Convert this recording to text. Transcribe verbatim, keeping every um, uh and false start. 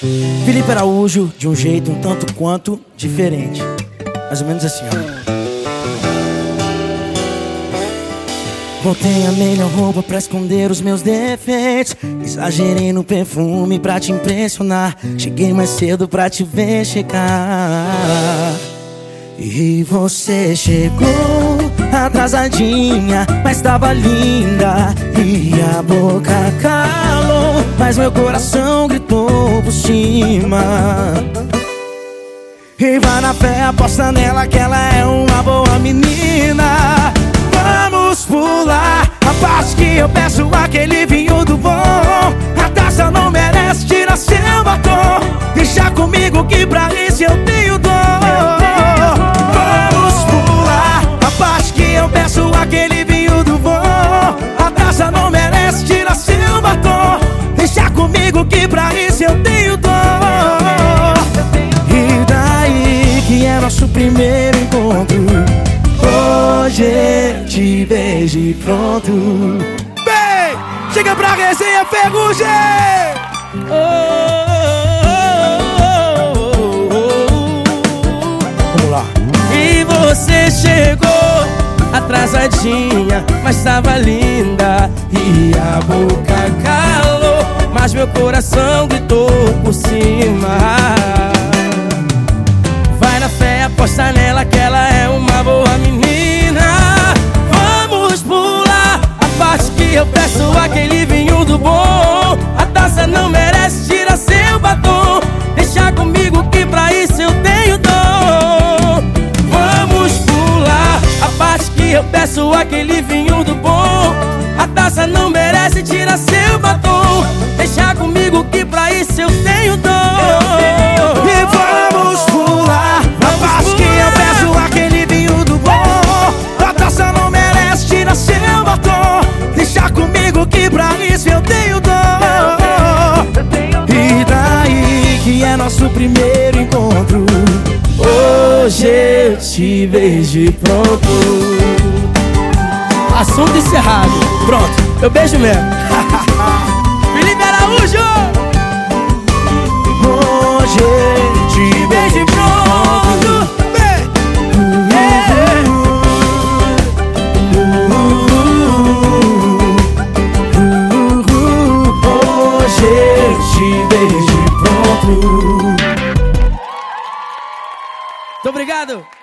Felipe Araújo, de um jeito um tanto quanto diferente. Mais ou menos assim, ó. Botei a melhor roupa pra esconder os meus defeitos. Exagerei no perfume pra te impressionar. Cheguei mais cedo pra te ver chegar. E você chegou atrasadinha, mas tava linda. E a boca calou, mas meu coração gritou por cima. E vai na fé, aposta nela que ela é uma boa menina. Vamos pular a parte que eu peço aquele vinho do bom. A taça não merece, tira seu batom. Deixa comigo que pra isso eu tenho dor. Vamos pular a parte que eu peço aquele vinho do bom. A taça não merece, tira seu batom. Deixa comigo que pra isso eu tenho dor. E daí que é nosso primeiro encontro. Hoje eu te vejo e pronto. Vem, chega pra resenha, Ferrugem! Oh, oh, oh, oh. Vamos lá. E você chegou atrasadinha, mas tava linda. E a boca calou, mas meu coração gritou por cima. Vai na fé, aposta nela que ela é uma boa menina. Vamos pular a parte que eu peço aquele vinho do bom. A taça não merece, tira seu batom. Deixa comigo que pra isso eu tenho dom. Vamos pular a parte que eu peço aquele vinho do bom. A taça não merece, tira seu batom. Deixa comigo que pra isso eu tenho dom. E vamos pular a parte que eu peço aquele vinho do bom. A taça não merece, tira seu batom. Deixa comigo que pra isso eu tenho dor. E daí que é nosso primeiro encontro. Hoje eu te vejo e pronto. Assunto encerrado. Pronto, eu beijo mesmo. Felipe Araújo! Hoje eu te vejo e pronto. Hoje eu te vejo e pronto. Muito obrigado!